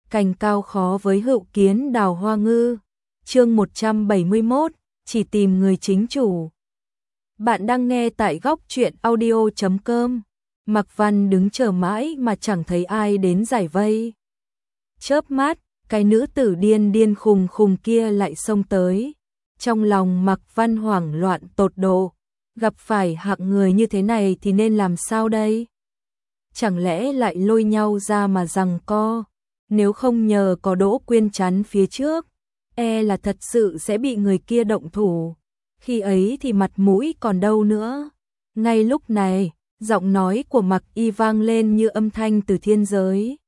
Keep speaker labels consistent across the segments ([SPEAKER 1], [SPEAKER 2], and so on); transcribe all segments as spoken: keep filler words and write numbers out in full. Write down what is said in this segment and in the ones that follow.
[SPEAKER 1] cành cao khó với hữu kiến đào hoa ngư. Chương một trăm bảy mươi mốt, chỉ tìm người chính chủ. Bạn đang nghe tại góc truyện audio chấm com. Mạc Văn đứng chờ mãi mà chẳng thấy ai đến giải vây. Chớp mắt, cái nữ tử điên điên khùng khùng kia lại xông tới. Trong lòng Mạc Văn hoảng loạn tột độ, gặp phải hạng người như thế này thì nên làm sao đây? Chẳng lẽ lại lôi nhau ra mà giằng co? Nếu không nhờ có Đỗ Quyên chắn phía trước, e là thật sự sẽ bị người kia động thủ. Khi ấy thì mặt mũi còn đâu nữa. Ngay lúc này, giọng nói của Mạc Y vang lên như âm thanh từ thiên giới.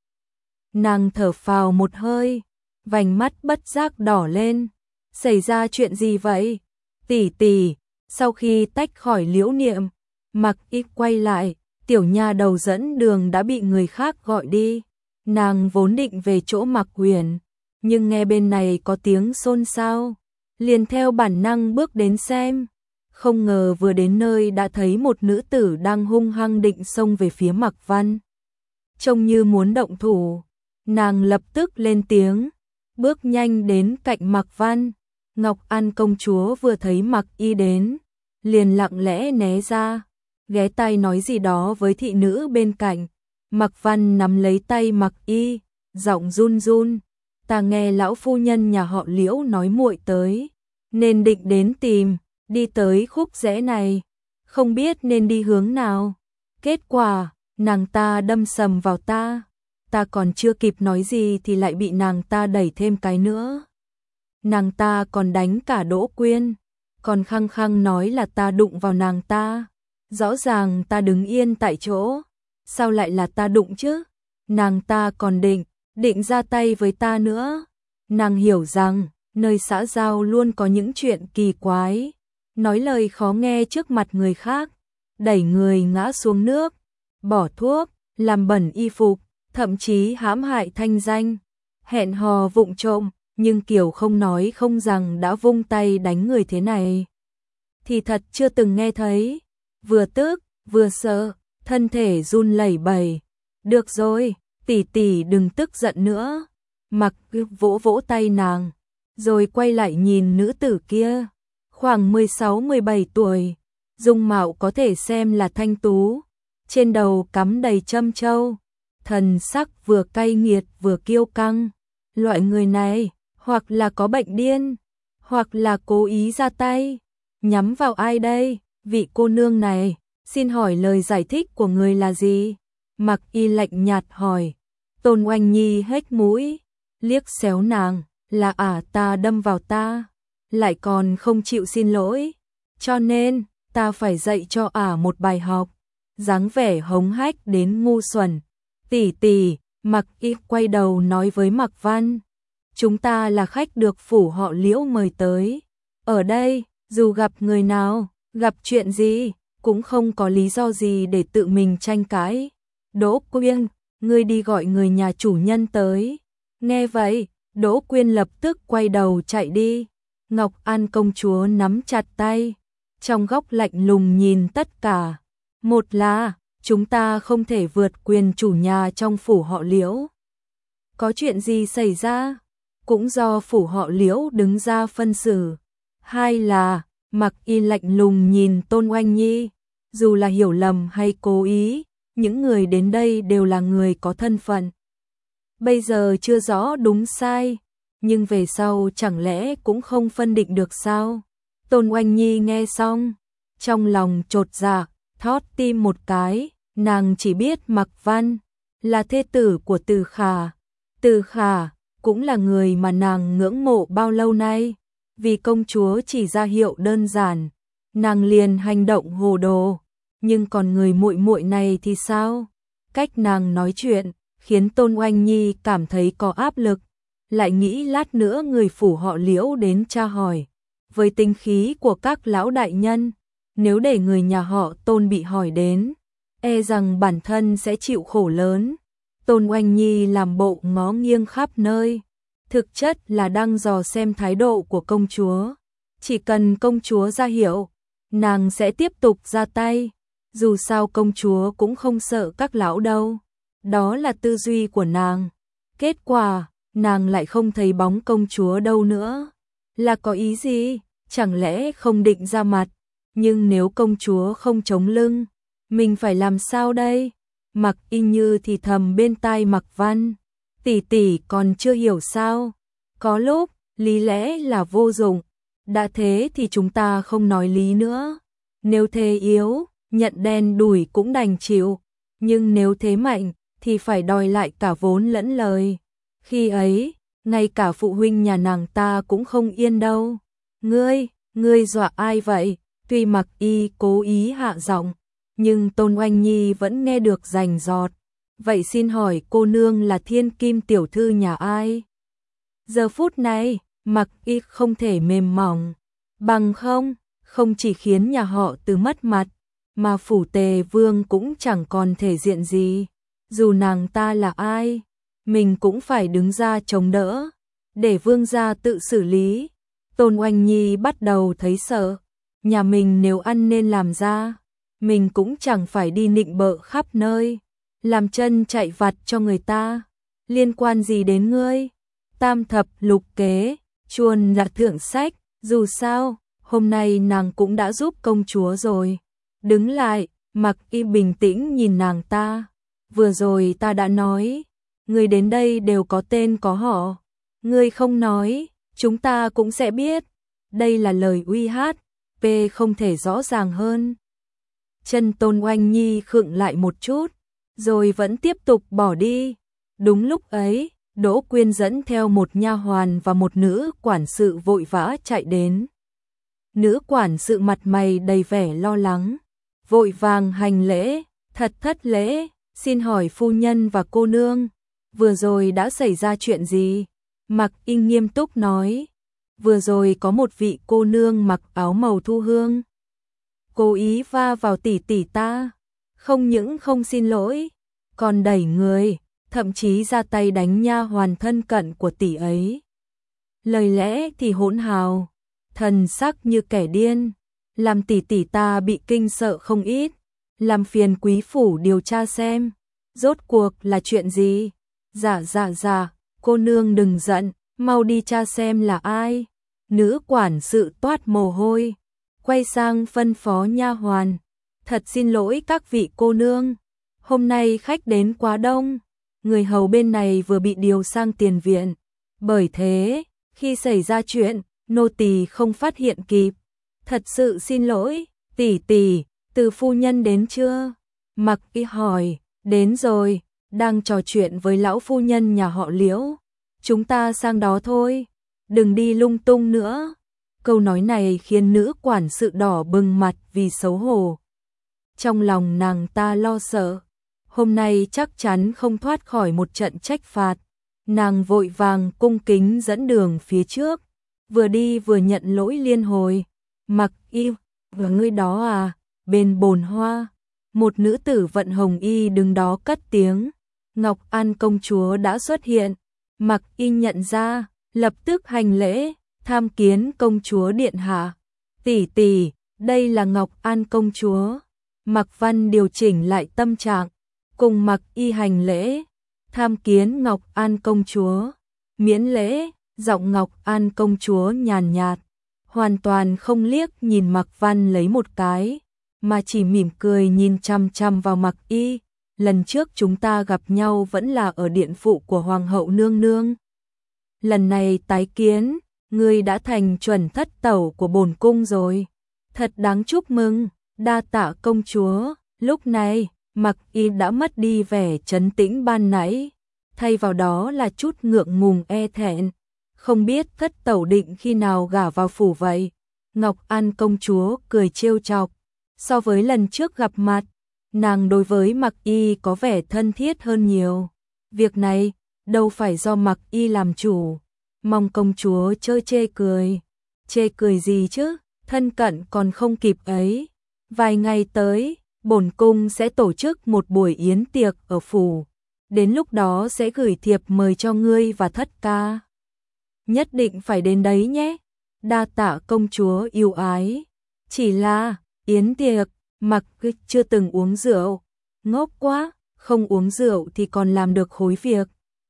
[SPEAKER 1] Nàng thở phào một hơi, vành mắt bất giác đỏ lên. Xảy ra chuyện gì vậy? Tỷ tỷ. Sau khi tách khỏi Liễu Niệm, Mạc Y quay lại, tiểu nha đầu dẫn đường đã bị người khác gọi đi. Nàng vốn định về chỗ Mạc Huyền, nhưng nghe bên này có tiếng xôn xao, liền theo bản năng bước đến xem. Không ngờ vừa đến nơi đã thấy một nữ tử đang hung hăng định xông về phía Mạc Văn. Trông như muốn động thủ, nàng lập tức lên tiếng, bước nhanh đến cạnh Mạc Văn. Ngọc An công chúa vừa thấy Mạc Y đến, liền lặng lẽ né ra, ghé tai nói gì đó với thị nữ bên cạnh. Mạc Văn nắm lấy tay Mạc Y, giọng run run, ta nghe lão phu nhân nhà họ Liễu nói muội tới, nên định đến tìm, đi tới khúc rẽ này, không biết nên đi hướng nào. Kết quả, nàng ta đâm sầm vào ta, ta còn chưa kịp nói gì thì lại bị nàng ta đẩy thêm cái nữa. Nàng ta còn đánh cả Đỗ Quyên, còn khăng khăng nói là ta đụng vào nàng ta. Rõ ràng ta đứng yên tại chỗ, sao lại là ta đụng chứ? Nàng ta còn định, định ra tay với ta nữa. Nàng hiểu rằng, nơi xã giao luôn có những chuyện kỳ quái, nói lời khó nghe trước mặt người khác, đẩy người ngã xuống nước, bỏ thuốc, làm bẩn y phục, thậm chí hãm hại thanh danh, hẹn hò vụng trộm, nhưng kiểu không nói không rằng đã vung tay đánh người thế này thì thật chưa từng nghe thấy. Vừa tức, vừa sợ, thân thể run lẩy bẩy. Được rồi, tỷ tỷ đừng tức giận nữa. Mạc vỗ vỗ tay nàng, rồi quay lại nhìn nữ tử kia, khoảng mười sáu mười bảy tuổi, dung mạo có thể xem là thanh tú, trên đầu cắm đầy châm châu, thần sắc vừa cay nghiệt vừa kiêu căng. Loại người này, hoặc là có bệnh điên, hoặc là cố ý ra tay. Nhắm vào ai đây? Vị cô nương này, xin hỏi lời giải thích của người là gì? Mạc Y lạnh nhạt hỏi. Tôn Oanh Nhi hếch mũi, liếc xéo nàng, là ả ta đâm vào ta, lại còn không chịu xin lỗi, cho nên ta phải dạy cho ả một bài học. Dáng vẻ hống hách đến ngu xuẩn. Tỷ tỷ. Mạc Y quay đầu nói với Mạc Văn, chúng ta là khách được phủ họ Liễu mời tới. Ở đây, dù gặp người nào, gặp chuyện gì, cũng không có lý do gì để tự mình tranh cãi. Đỗ Quyên, ngươi đi gọi người nhà chủ nhân tới. Nghe vậy, Đỗ Quyên lập tức quay đầu chạy đi. Ngọc An công chúa nắm chặt tay, trong góc lạnh lùng nhìn tất cả. Một là, chúng ta không thể vượt quyền chủ nhà trong phủ họ Liễu. Có chuyện gì xảy ra, cũng do phủ họ Liễu đứng ra phân xử. Hai là, Mạc Y lạnh lùng nhìn Tôn Oanh Nhi, dù là hiểu lầm hay cố ý, những người đến đây đều là người có thân phận. Bây giờ chưa rõ đúng sai, nhưng về sau chẳng lẽ cũng không phân định được sao? Tôn Oanh Nhi nghe xong, trong lòng chột dạ, thót tim một cái. Nàng chỉ biết Mạc Văn là thê tử của Từ Khả. Từ Khả cũng là người mà nàng ngưỡng mộ bao lâu nay. Vì công chúa chỉ ra hiệu đơn giản, nàng liền hành động hồ đồ. Nhưng còn người muội muội này thì sao? Cách nàng nói chuyện khiến Tôn Oanh Nhi cảm thấy có áp lực, lại nghĩ lát nữa người phủ họ Liễu đến tra hỏi. Với tinh khí của các lão đại nhân, nếu để người nhà họ Tôn bị hỏi đến, e rằng bản thân sẽ chịu khổ lớn. Tôn Oanh Nhi làm bộ ngó nghiêng khắp nơi, thực chất là đang dò xem thái độ của công chúa. Chỉ cần công chúa ra hiệu, nàng sẽ tiếp tục ra tay. Dù sao công chúa cũng không sợ các lão đâu. Đó là tư duy của nàng. Kết quả, nàng lại không thấy bóng công chúa đâu nữa. Là có ý gì? Chẳng lẽ không định ra mặt? Nhưng nếu công chúa không chống lưng, mình phải làm sao đây? Mặc Y Như thì thầm bên tai Mặc Văn, tỷ tỷ còn chưa hiểu sao? Có lúc, lý lẽ là vô dụng. Đã thế thì chúng ta không nói lý nữa. Nếu thế yếu, nhận đen đủi cũng đành chịu. Nhưng nếu thế mạnh, thì phải đòi lại cả vốn lẫn lời. Khi ấy, ngay cả phụ huynh nhà nàng ta cũng không yên đâu. Ngươi, ngươi dọa ai vậy? Tuy Mặc Y cố ý hạ giọng, nhưng Tôn Oanh Nhi vẫn nghe được rành rọt. Vậy xin hỏi cô nương là thiên kim tiểu thư nhà ai? Giờ phút này, Mặc Y không thể mềm mỏng. Bằng không, không chỉ khiến nhà họ Từ mất mặt, mà phủ Tề Vương cũng chẳng còn thể diện gì. Dù nàng ta là ai, mình cũng phải đứng ra chống đỡ, để vương gia tự xử lý. Tôn Oanh Nhi bắt đầu thấy sợ. Nhà mình nếu ăn nên làm ra, mình cũng chẳng phải đi nịnh bợ khắp nơi, làm chân chạy vặt cho người ta. Liên quan gì đến ngươi? Tam thập lục kế, chuồn là thượng sách, dù sao, hôm nay nàng cũng đã giúp công chúa rồi. Đứng lại, Mặc Y bình tĩnh nhìn nàng ta. Vừa rồi ta đã nói, ngươi đến đây đều có tên có họ. Ngươi không nói, chúng ta cũng sẽ biết. Đây là lời uy hát, P không thể rõ ràng hơn. Chân Tôn Oanh Nhi khựng lại một chút, rồi vẫn tiếp tục bỏ đi. Đúng lúc ấy, Đỗ Quyên dẫn theo một nha hoàn và một nữ quản sự vội vã chạy đến. Nữ quản sự mặt mày đầy vẻ lo lắng, vội vàng hành lễ, thật thất lễ, xin hỏi phu nhân và cô nương, vừa rồi đã xảy ra chuyện gì? Mặc Y nghiêm túc nói, vừa rồi có một vị cô nương mặc áo màu thu hương, cố ý va vào tỷ tỷ ta, không những không xin lỗi, còn đẩy người, thậm chí ra tay đánh nha hoàn thân cận của tỷ ấy. Lời lẽ thì hỗn hào, thần sắc như kẻ điên, làm tỷ tỷ ta bị kinh sợ không ít, làm phiền quý phủ điều tra xem, rốt cuộc là chuyện gì? Dạ dạ dạ, cô nương đừng giận, mau đi tra xem là ai. Nữ quản sự toát mồ hôi, quay sang phân phó nha hoàn, thật xin lỗi các vị cô nương, hôm nay khách đến quá đông, người hầu bên này vừa bị điều sang tiền viện, bởi thế, khi xảy ra chuyện, nô tỳ không phát hiện kịp. Thật sự xin lỗi, tỷ tỷ, Từ phu nhân đến chưa? Mặc Y hỏi, đến rồi, đang trò chuyện với lão phu nhân nhà họ Liễu. Chúng ta sang đó thôi, đừng đi lung tung nữa. Câu nói này khiến nữ quản sự đỏ bừng mặt vì xấu hổ. Trong lòng nàng ta lo sợ, hôm nay chắc chắn không thoát khỏi một trận trách phạt. Nàng vội vàng cung kính dẫn đường phía trước, vừa đi vừa nhận lỗi liên hồi. Mặc Y, và ngươi đó à? Bên bồn hoa, một nữ tử vận hồng y đứng đó cất tiếng. Ngọc An công chúa đã xuất hiện. Mặc Y nhận ra, lập tức hành lễ, tham kiến công chúa điện hạ. Tỷ tỷ, đây là Ngọc An công chúa. Mặc Văn điều chỉnh lại tâm trạng, cùng Mặc Y hành lễ, tham kiến Ngọc An công chúa. Miễn lễ, giọng Ngọc An công chúa nhàn nhạt, hoàn toàn không liếc nhìn Mặc Văn lấy một cái, mà chỉ mỉm cười nhìn chăm chăm vào Mặc Y. Lần trước chúng ta gặp nhau vẫn là ở điện phụ của Hoàng hậu nương nương. Lần này tái kiến, ngươi đã thành chuẩn thất tẩu của bổn cung rồi. Thật đáng chúc mừng, đa tạ công chúa. Lúc này, Mặc Y đã mất đi vẻ trấn tĩnh ban nãy, thay vào đó là chút ngượng ngùng e thẹn. Không biết thất tẩu định khi nào gả vào phủ vậy? Ngọc An công chúa cười trêu chọc. So với lần trước gặp mặt, nàng đối với Mặc Y có vẻ thân thiết hơn nhiều. Việc này, đâu phải do Mặc Y làm chủ. Mong công chúa chơi chê cười. Chê cười gì chứ, thân cận còn không kịp ấy. Vài ngày tới, bổn cung sẽ tổ chức một buổi yến tiệc ở phủ. Đến lúc đó sẽ gửi thiệp mời cho ngươi và thất ca. Nhất định phải đến đấy nhé. Đa tạ công chúa yêu ái. Chỉ là, yến tiệc, Mặc Y chưa từng uống rượu. Ngốc quá, không uống rượu thì còn làm được khối việc.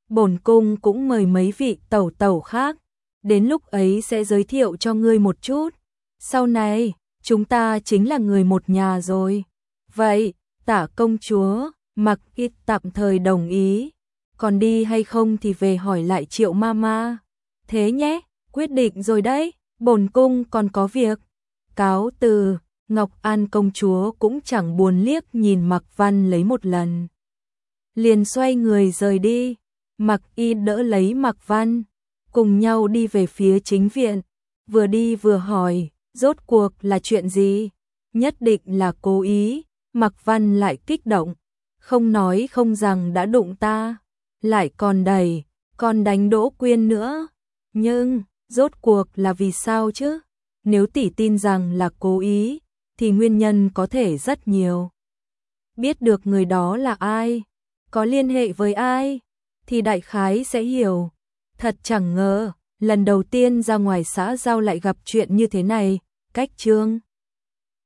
[SPEAKER 1] bổn cung cũng mời mấy vị tẩu tẩu khác, đến lúc ấy sẽ giới thiệu cho ngươi một chút. Sau này, chúng ta chính là người một nhà rồi. Vậy, Tả công chúa, Mặc Ít tạm thời đồng ý, còn đi hay không thì về hỏi lại Triệu mama. Thế nhé, quyết định rồi đấy, bổn cung còn có việc. Cáo từ. Ngọc An công chúa cũng chẳng buồn liếc nhìn Mạc Văn lấy một lần, liền xoay người rời đi. Mạc Y đỡ lấy Mạc Văn, cùng nhau đi về phía chính viện, vừa đi vừa hỏi, rốt cuộc là chuyện gì? Nhất định là cố ý. Mạc Văn lại kích động, không nói không rằng đã đụng ta, lại còn đẩy, còn đánh Đỗ Quyên nữa. Nhưng, rốt cuộc là vì sao chứ? Nếu tỷ tin rằng là cố ý, thì nguyên nhân có thể rất nhiều. Biết được người đó là ai, có liên hệ với ai, thì đại khái sẽ hiểu. Thật chẳng ngờ, lần đầu tiên ra ngoài xã giao lại gặp chuyện như thế này. Cách chương